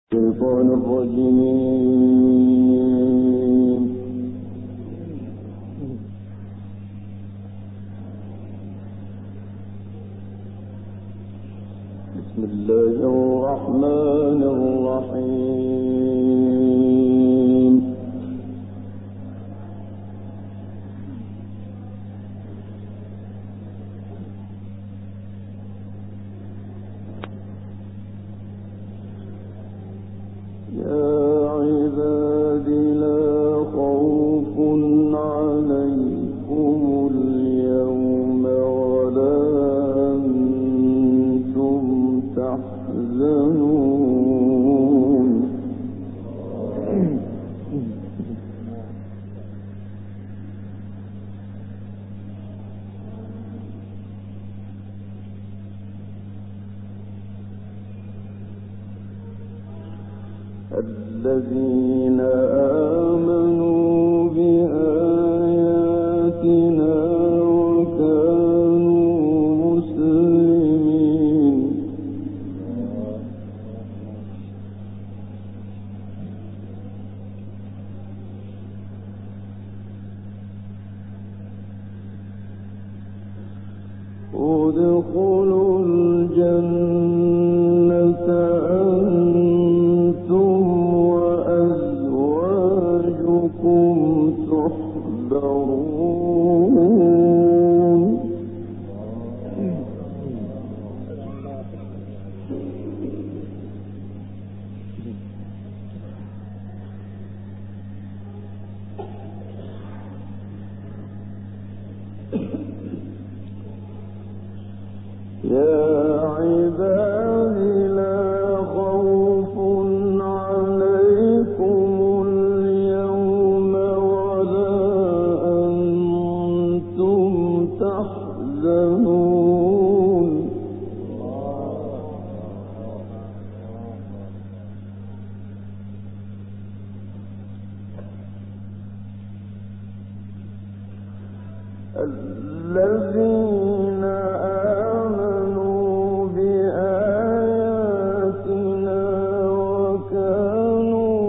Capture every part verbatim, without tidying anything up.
الشيطان الرجيم. بسم الله الرحمن الرحيم. يا عباد لا خوف عليكم اليوم ولا أنتم تحزنون. الذين آمنوا بآياتنا وكانوا مسلمين. ادخلوا الجنة أنتم وأزواجكم تحبرون. يا عبادي لا خوف عليكم اليوم ولا أنتم تحزنون. الذين آمنوا بآياتنا وكانوا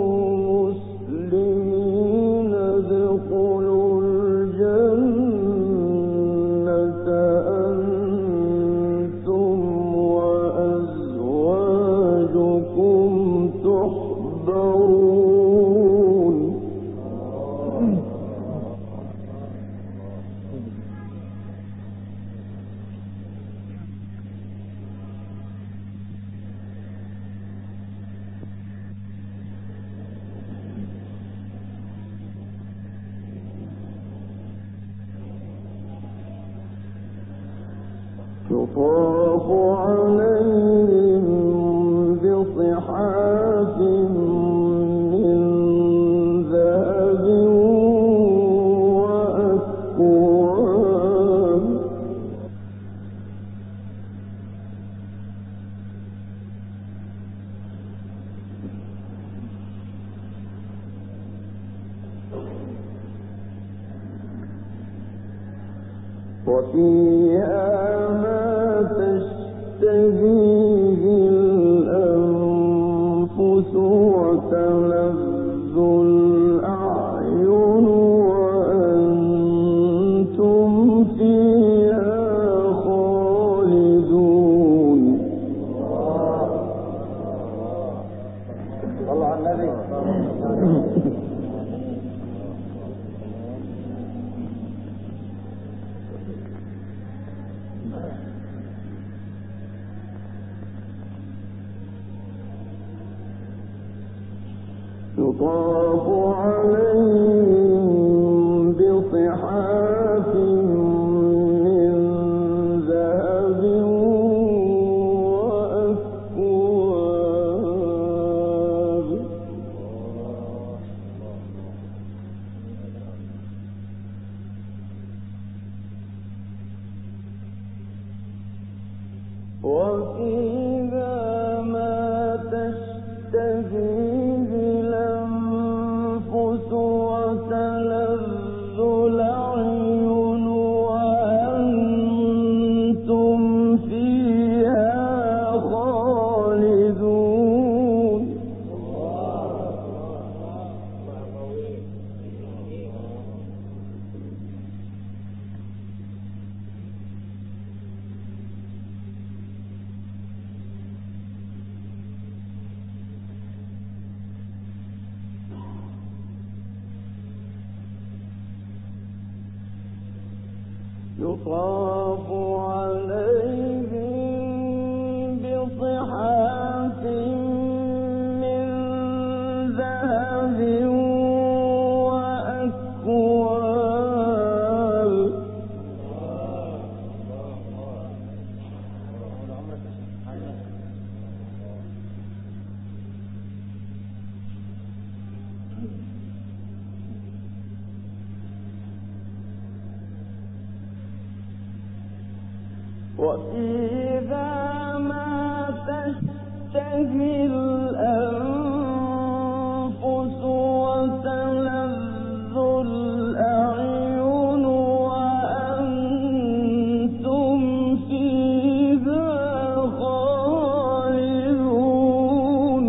مسلمين ادخلوا الجنة أنتم وأزواجكم تحبرون. يطاف عليهم بصحاف من ذهب وأكواب. وفيها ما تشتهيه الأنفس وتلذ الأعين وأنتم فيها خالدون. صلى على النبي. يطاف عليهم بصحاف من ذهب وأكواب. وفيها ما تشتهيه الأنفس وتلذ الأعين وأنتم فيها خالدون. يطاف عليهم بصحاف من ذهب وأكواب. وفيها ما تشتهي الأنفس وتلذ الأعين وأنتم فيها خالدون.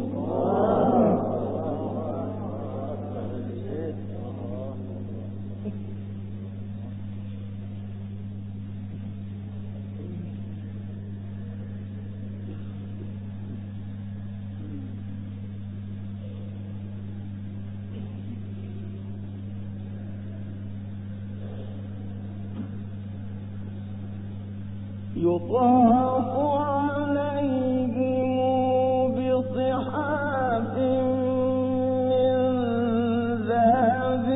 يطاف عليهم بصحاف من ذهب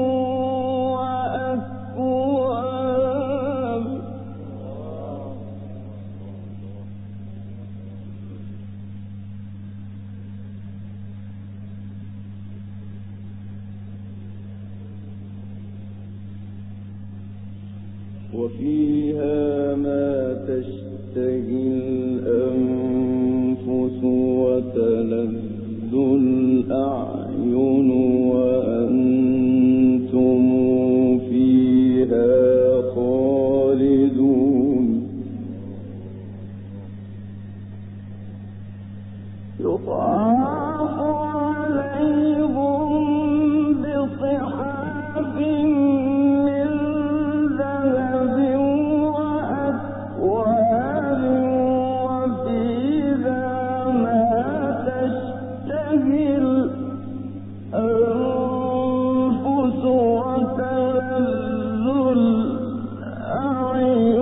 وأكواب. وفيها ما تشتهي الأنفس وتلذ الأعين وأنتم فيها خالدون. يطاف عليهم بصحاف من ذهب وأكواب وفيها ما تشتهي الأنفس وتلذ الأعين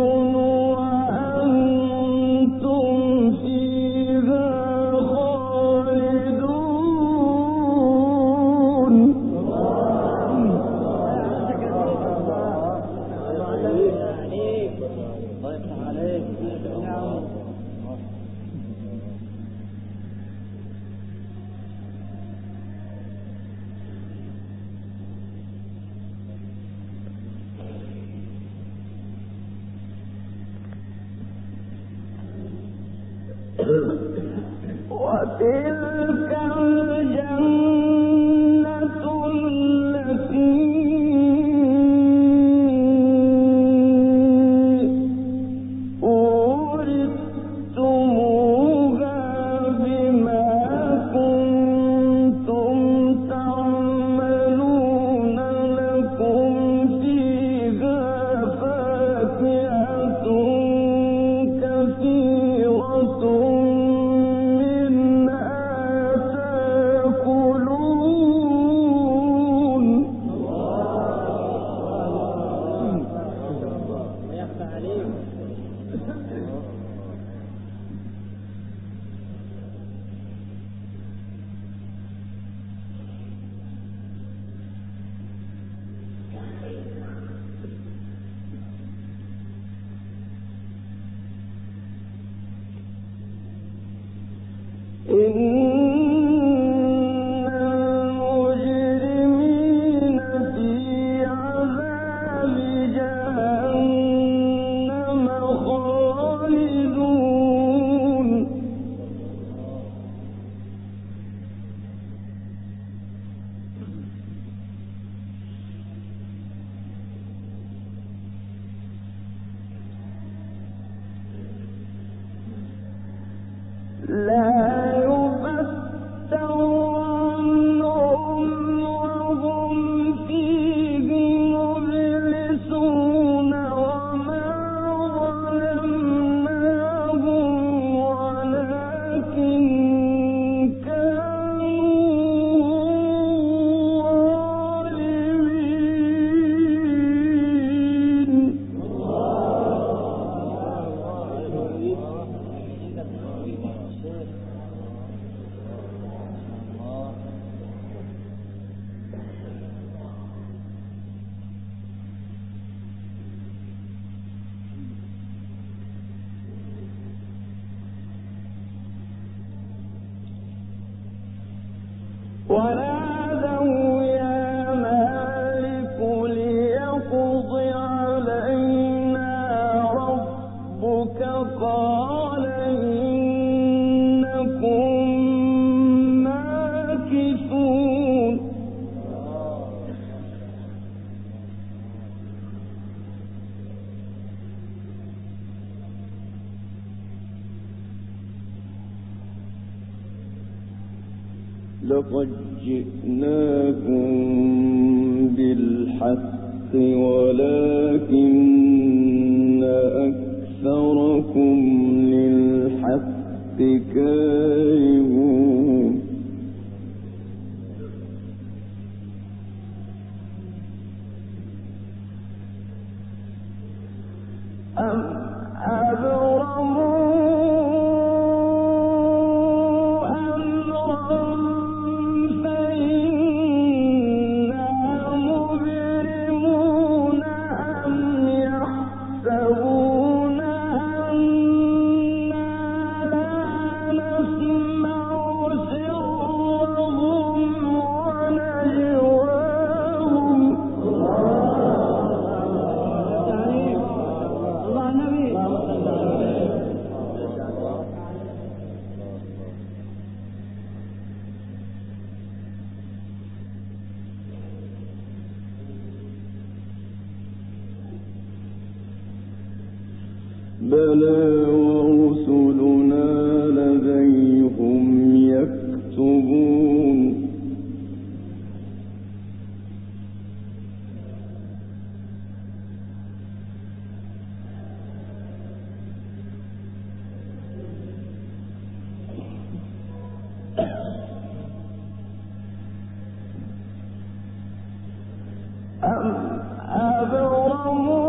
وأنتم فيها خالدون. وتلك الجنة التي أورثتموها بما كنتم تعملون لكم فيها فاكهة كثيرة منها ونادوا يا مالك ليقض علينا ربك قال إنكم ماكثون لقد جئناكم بالحق ولكن أكثركم للحق كارهون أم أبرموا بلى ورسلنا لديهم يكتبون أم أبرموا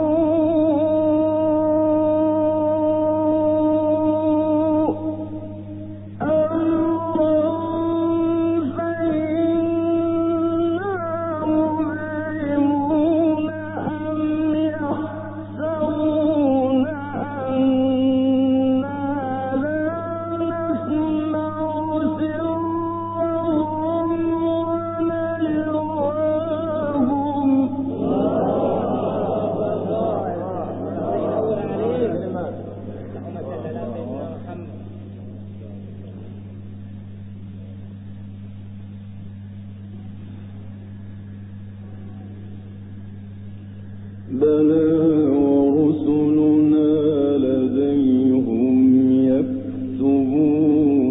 بلى ورسلنا لديهم يكتبون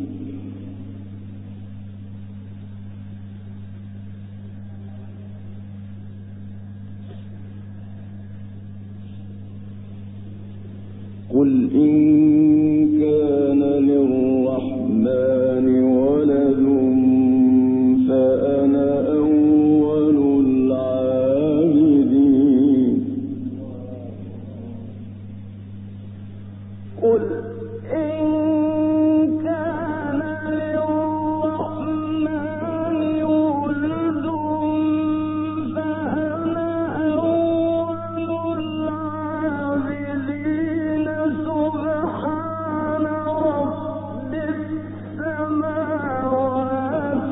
قل إن كان للرحمن ولد فأنا أول العابدين قل إن كان للرحمن ولد فأنا أول العابدين سبحان رب السماوات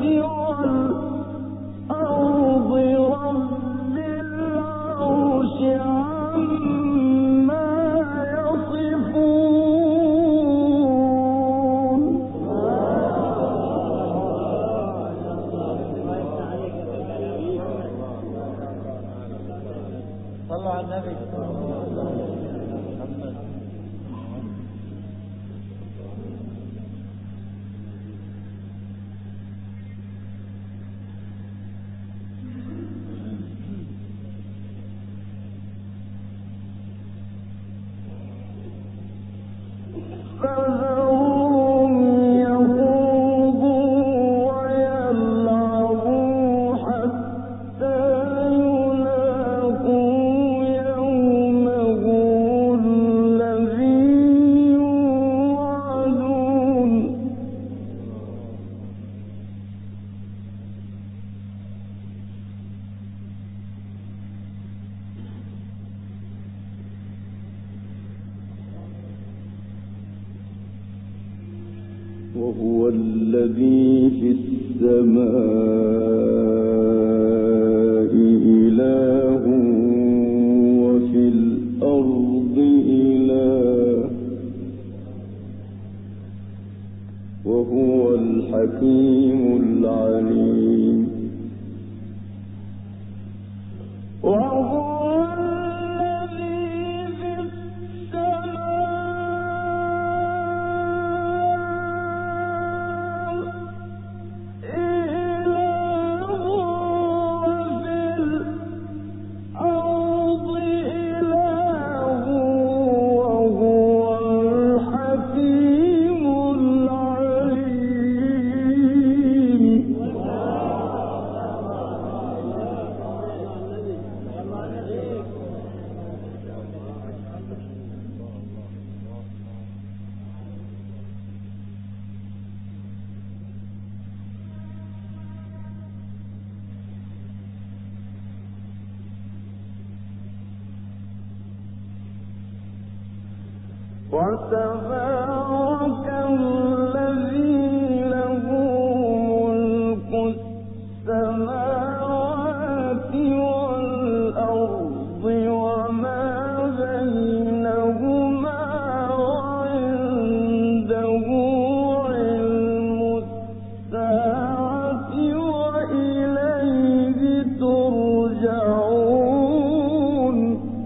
والأرض رب العرش عما يصفون صلوا على النبي فذرهم يخوضوا ويلعبوا حتى يلاقوا يومهم الذي يوعدون وهو الذي في السماء السماء إله وفي الأرض إله وهو الحكيم العليم. وهو وتبارك الذي له ملك السماوات والأرض وما بينهما وعنده علم الساعة وإليه ترجعون.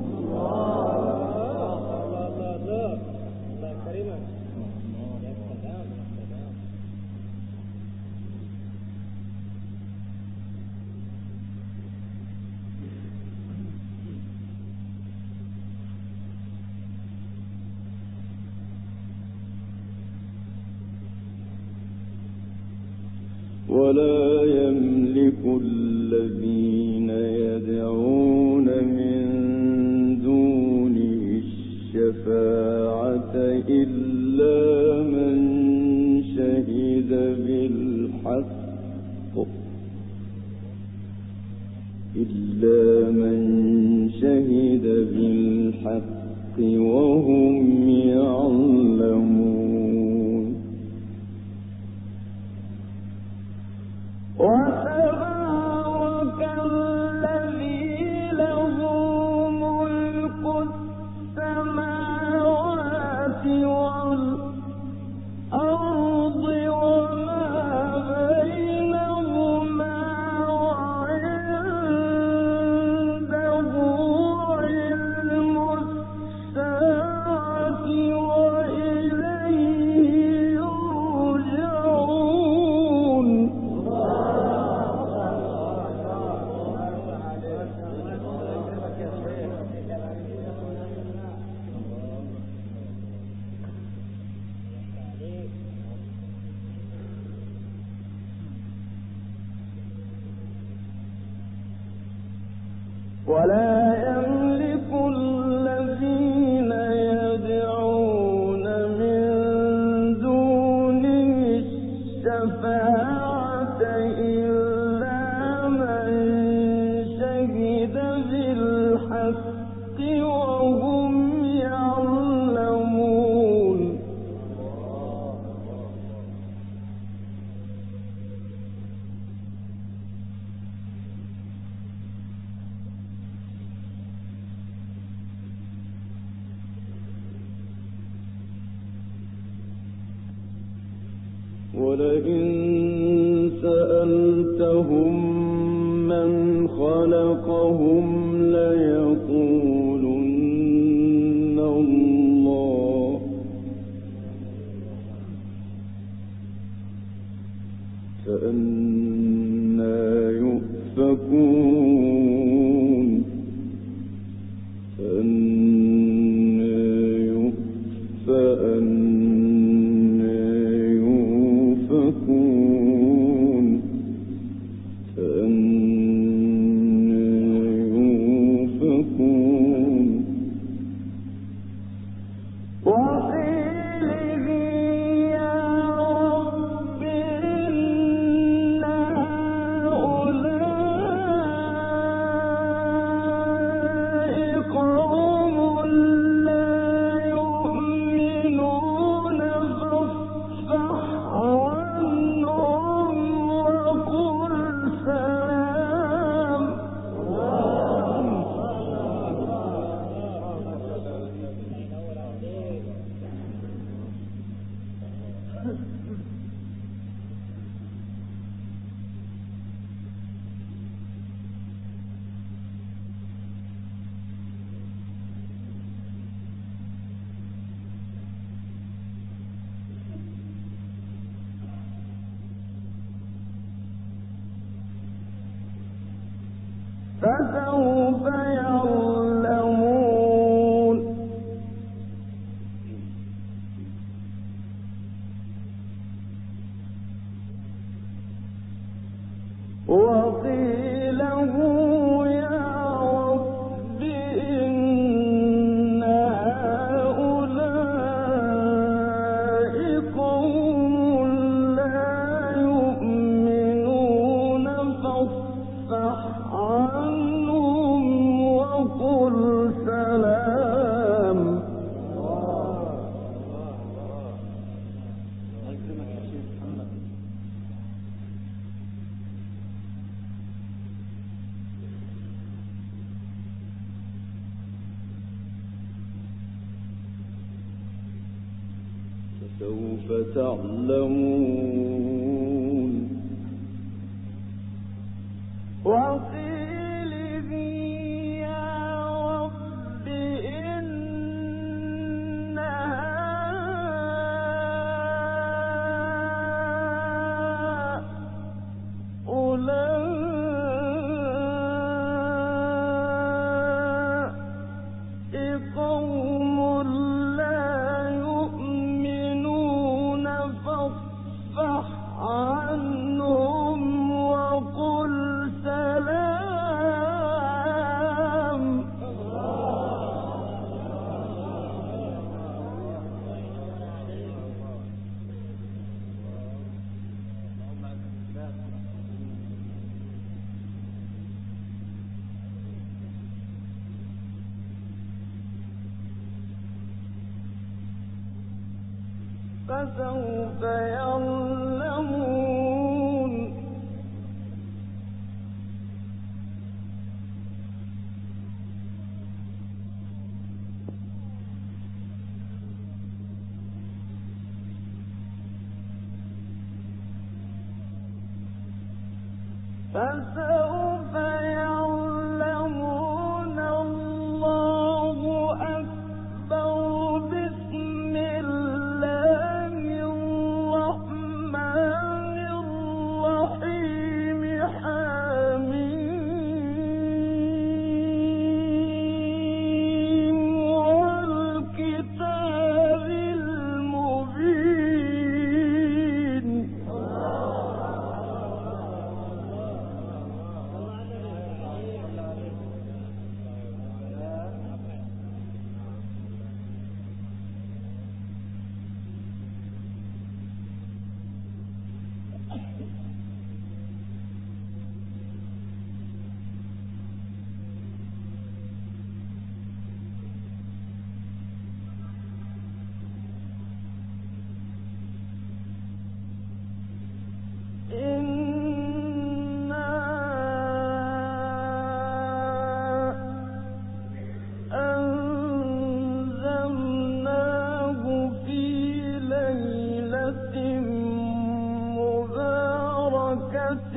ولا يملك الذين يدعون من دونه الشفاعة إلا من شهد بالحق إلا من شهد بالحق وهم يعلمون. وتبارك الذي له ملك السماوات والأرض وما بينهما وعنده علم الساعة وإليه يرجعون. ولا يملك الذين يدعون من دونه الشفاعة إلا من شهد بالحق وهم يعلمون. ولئن سألتهم من خلقهم ليقولن الله فأنى يؤفكون فأنى يؤفكون وقيله يا رب إن هؤلاء فسوف يعلمون وقيله يا رب إن هؤلاء قوم لا يؤمنون فاصفح عنهم وقل سلام. فسوف تعلمون وقيله يا رب إن هؤلاء قوم لا يؤمنون فاصفح عنهم وقل سلام. فسوف يعلمون فسوف يعلمون الله أكبر. بسم الله الرحمن الرحيم. حميم والكتاب المبين. إنا أنزلناه في ليلة مباركة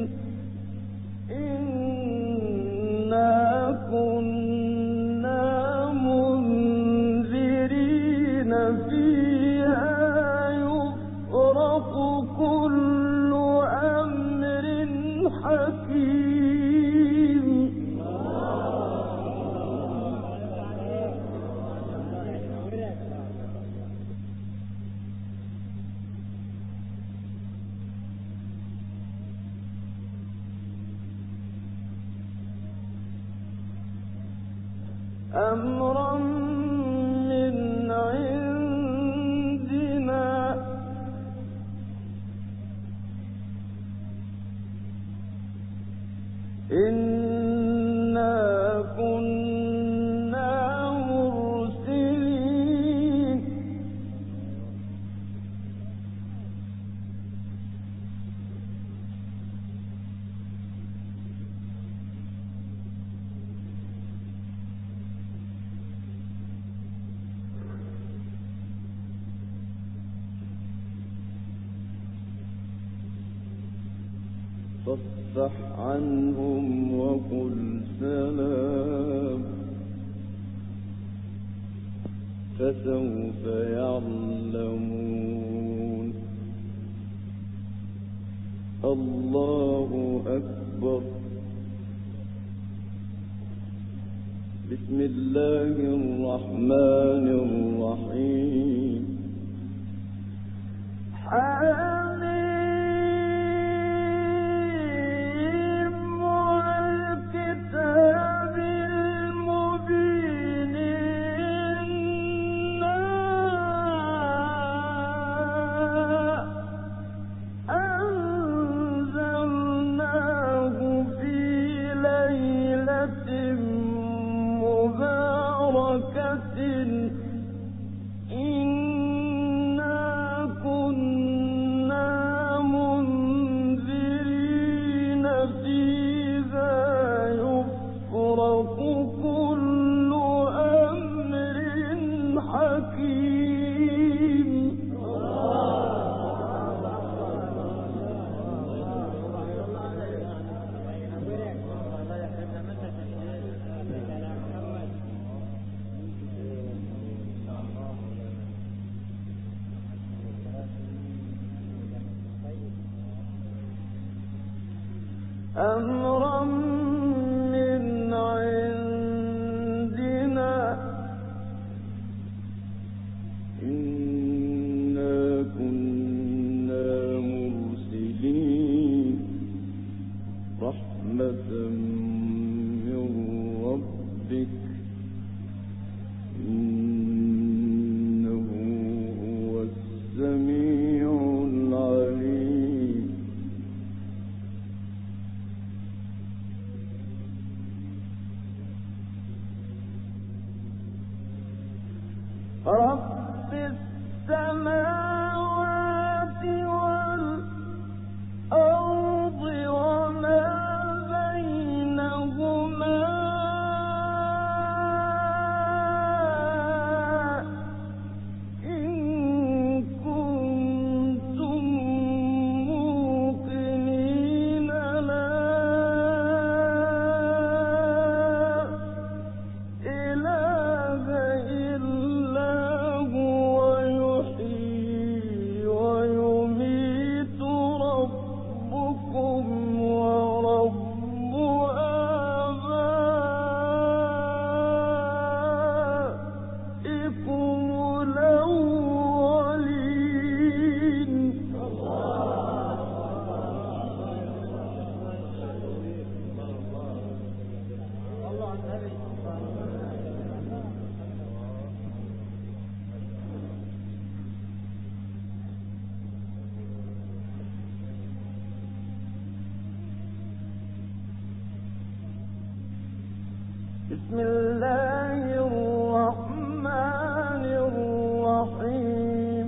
إنا كنا منذرين فيها يفرق كل أمر حكيم. أمرا من عندنا إنا كنا مرسلين. فاصفح عنهم وقل سلام. فسوف يعلمون. الله أكبر. بسم الله الرحمن الرحيم. حميم والكتاب المبين إنا أنزلناه في ليلة مباركة إنا كنا منذرين فيها يفرق كل أمر حكيم. أمرا من عندنا إنا كنا مرسلين رحمة من ربك إنه هو السميع العليم. رب السماوات والأرض وما بينهما إن كنتم موقنين لا إله إلا هو يحيي ويميت ربكم ورب آبائكم الأولين. بسم الله الرحمن الرحيم.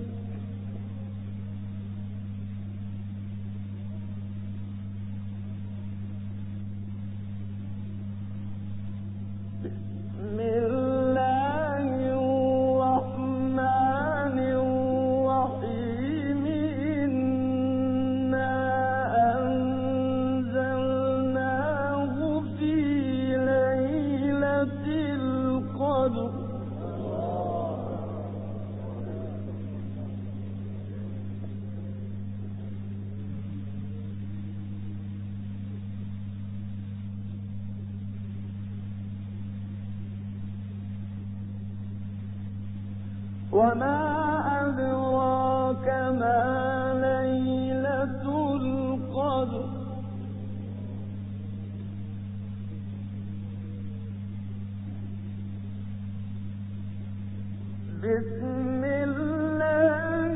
بسم الله الرحمن الرحيم إنا أنزلناه في ليلة القدر وما أدراك ما ليلة القدر بسم الله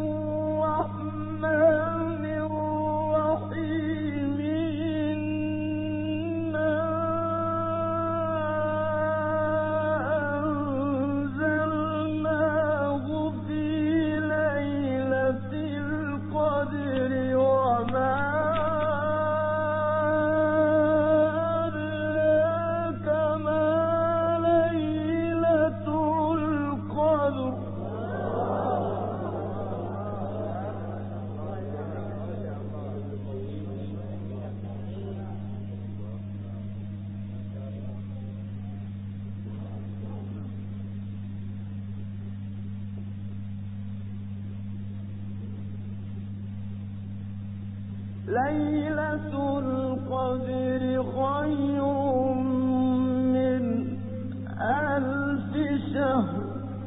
الرحمن الرحيم إنا أنزلناه في ليلة القدر وما أدراك ما ليلة القدر ليلة القدر خير من ألف شهر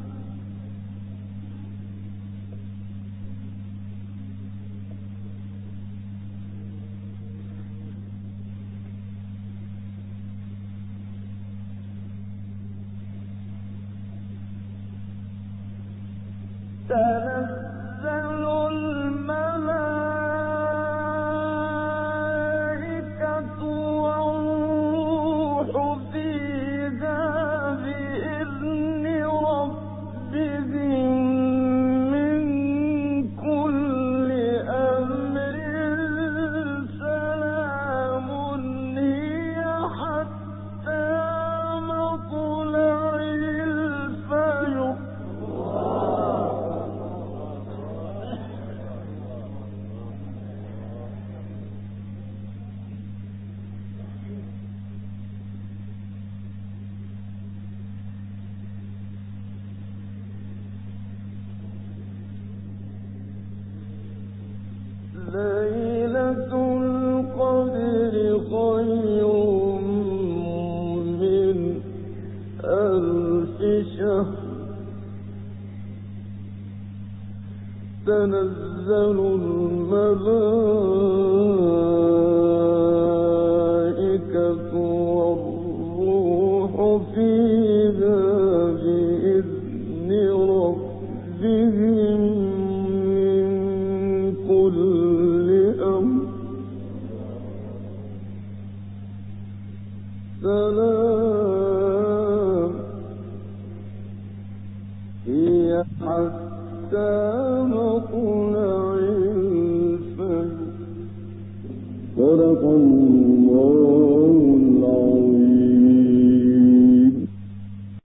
تنزل الملائكة والروح فيها بإذن ربهم من كل أمر سلام هي حتى مطلع الفجر. ليلة القدر خير من ألف شهر تنزل الملائكة والروح فيها بإذن ربهم من كل أمر سلام هي حتى مطلع الفجر. صدق الله العظيم.